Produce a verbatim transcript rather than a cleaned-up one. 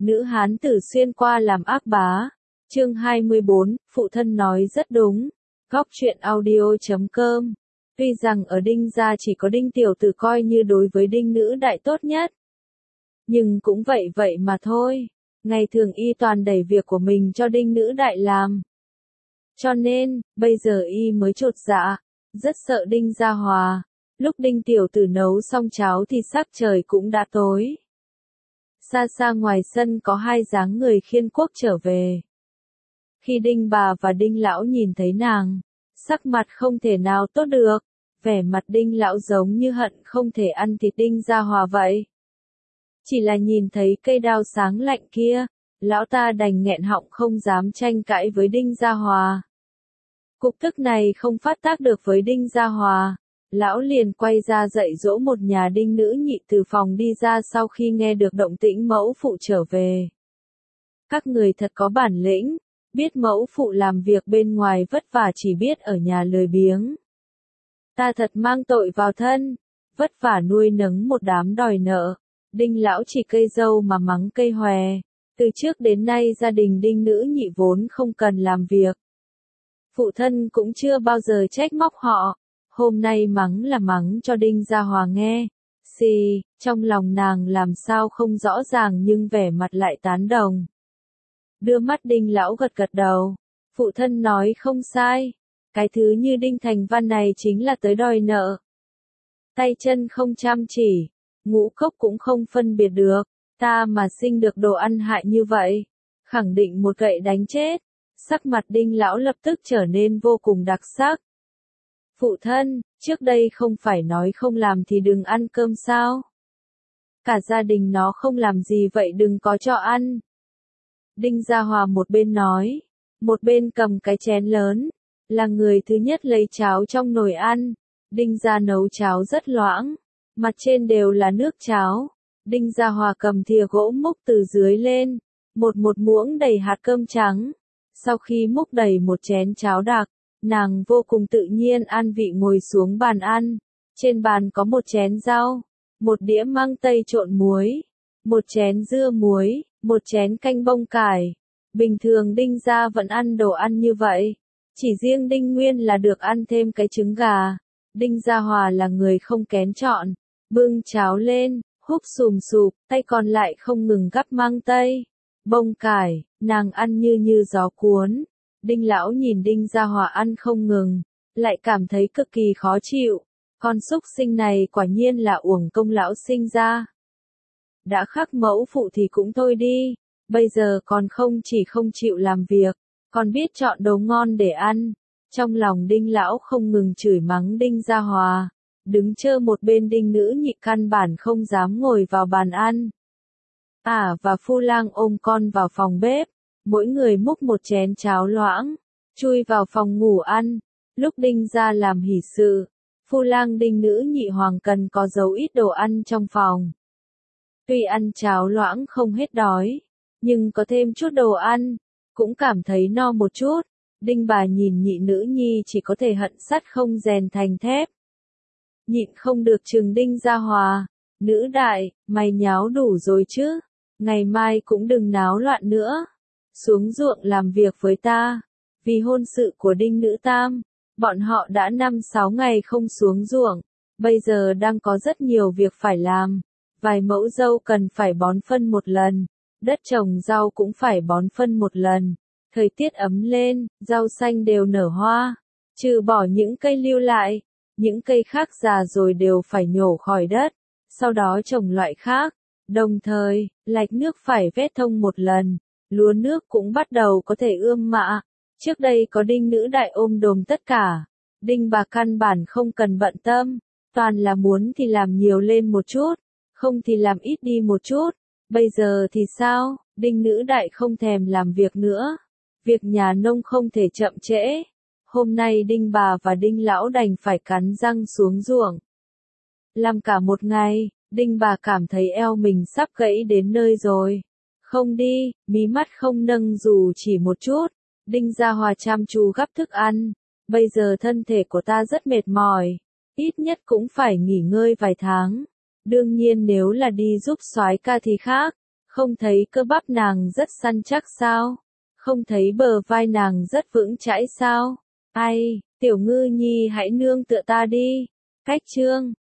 Nữ hán tử xuyên qua làm ác bá. Chương hai mươi bốn, phụ thân nói rất đúng. Góc truyện audio chấm com. Tuy rằng ở Đinh gia chỉ có Đinh tiểu tử coi như đối với Đinh nữ đại tốt nhất. Nhưng cũng vậy vậy mà thôi. Ngày thường y toàn đẩy việc của mình cho Đinh nữ đại làm. Cho nên, bây giờ y mới chột dạ, rất sợ Đinh Gia Hòa. Lúc Đinh tiểu tử nấu xong cháo thì sắc trời cũng đã tối. Xa xa ngoài sân có hai dáng người khiên quốc trở về. Khi Đinh bà và Đinh lão nhìn thấy nàng, sắc mặt không thể nào tốt được, vẻ mặt Đinh lão giống như hận không thể ăn thịt Đinh Gia Hòa vậy. Chỉ là nhìn thấy cây đao sáng lạnh kia, lão ta đành nghẹn họng không dám tranh cãi với Đinh Gia Hòa. Cục tức này không phát tác được với Đinh Gia Hòa, lão liền quay ra dạy dỗ một nhà Đinh nữ nhị từ phòng đi ra sau khi nghe được động tĩnh mẫu phụ trở về. Các người thật có bản lĩnh, biết mẫu phụ làm việc bên ngoài vất vả chỉ biết ở nhà lười biếng. Ta thật mang tội vào thân, vất vả nuôi nấng một đám đòi nợ. Đinh lão chỉ cây dâu mà mắng cây hòe, từ trước đến nay gia đình Đinh nữ nhị vốn không cần làm việc. Phụ thân cũng chưa bao giờ trách móc họ, hôm nay mắng là mắng cho Đinh Gia Hòa nghe. Xì, trong lòng nàng làm sao không rõ ràng nhưng vẻ mặt lại tán đồng. Đưa mắt Đinh lão gật gật đầu, phụ thân nói không sai, cái thứ như Đinh Thành Văn này chính là tới đòi nợ. Tay chân không chăm chỉ, ngũ cốc cũng không phân biệt được, ta mà sinh được đồ ăn hại như vậy, khẳng định một gậy đánh chết. Sắc mặt Đinh lão lập tức trở nên vô cùng đặc sắc. Phụ thân, trước đây không phải nói không làm thì đừng ăn cơm sao? Cả gia đình nó không làm gì vậy đừng có cho ăn. Đinh Gia Hòa một bên nói, một bên cầm cái chén lớn, là người thứ nhất lấy cháo trong nồi ăn. Đinh gia nấu cháo rất loãng, mặt trên đều là nước cháo. Đinh Gia Hòa cầm thìa gỗ múc từ dưới lên, một một muỗng đầy hạt cơm trắng. Sau khi múc đầy một chén cháo đặc, nàng vô cùng tự nhiên an vị ngồi xuống bàn ăn. Trên bàn có một chén rau, một đĩa măng tây trộn muối, một chén dưa muối, một chén canh bông cải. Bình thường Đinh gia vẫn ăn đồ ăn như vậy, chỉ riêng Đinh Nguyên là được ăn thêm cái trứng gà. Đinh Gia Hòa là người không kén chọn, bưng cháo lên, húp sùm sụp, tay còn lại không ngừng gắp măng tây, bông cải, nàng ăn như như gió cuốn. Đinh lão nhìn Đinh Gia Hòa ăn không ngừng, lại cảm thấy cực kỳ khó chịu, con súc sinh này quả nhiên là uổng công lão sinh ra. Đã khắc mẫu phụ thì cũng thôi đi, bây giờ còn không chỉ không chịu làm việc, còn biết chọn đồ ngon để ăn. Trong lòng Đinh lão không ngừng chửi mắng Đinh Gia Hòa, đứng chơ một bên Đinh nữ nhị căn bản không dám ngồi vào bàn ăn. Ả và Phu Lang ôm con vào phòng bếp, mỗi người múc một chén cháo loãng, chui vào phòng ngủ ăn. Lúc Đinh gia làm hỷ sự, Phu Lang Đinh nữ nhị hoàng cần có giấu ít đồ ăn trong phòng. Tuy ăn cháo loãng không hết đói, nhưng có thêm chút đồ ăn, cũng cảm thấy no một chút. Đinh bà nhìn nhị nữ nhi chỉ có thể hận sắt không rèn thành thép. Nhịn không được trừng Đinh Gia Hòa, nữ đại, mày nháo đủ rồi chứ, ngày mai cũng đừng náo loạn nữa, xuống ruộng làm việc với ta. Vì hôn sự của Đinh nữ tam, bọn họ đã năm sáu ngày không xuống ruộng, bây giờ đang có rất nhiều việc phải làm. Vài mẫu dâu cần phải bón phân một lần, đất trồng rau cũng phải bón phân một lần. Thời tiết ấm lên, rau xanh đều nở hoa, trừ bỏ những cây lưu lại, những cây khác già rồi đều phải nhổ khỏi đất, sau đó trồng loại khác. Đồng thời, lạch nước phải vét thông một lần, lúa nước cũng bắt đầu có thể ươm mạ. Trước đây có Đinh nữ đại ôm đồm tất cả, Đinh bà căn bản không cần bận tâm, toàn là muốn thì làm nhiều lên một chút, không thì làm ít đi một chút. Bây giờ thì sao, Đinh nữ đại không thèm làm việc nữa. Việc nhà nông không thể chậm trễ. Hôm nay Đinh bà và Đinh lão đành phải cắn răng xuống ruộng. Làm cả một ngày, Đinh bà cảm thấy eo mình sắp gãy đến nơi rồi. Không đi, mí mắt không nâng dù chỉ một chút. Đinh Gia Hòa chăm chú gắp thức ăn. Bây giờ thân thể của ta rất mệt mỏi, ít nhất cũng phải nghỉ ngơi vài tháng. Đương nhiên nếu là đi giúp soái ca thì khác, Không thấy cơ bắp nàng rất săn chắc sao? Không thấy bờ vai nàng rất vững chãi sao? Ai, tiểu ngư nhi hãy nương tựa ta đi. Cách chương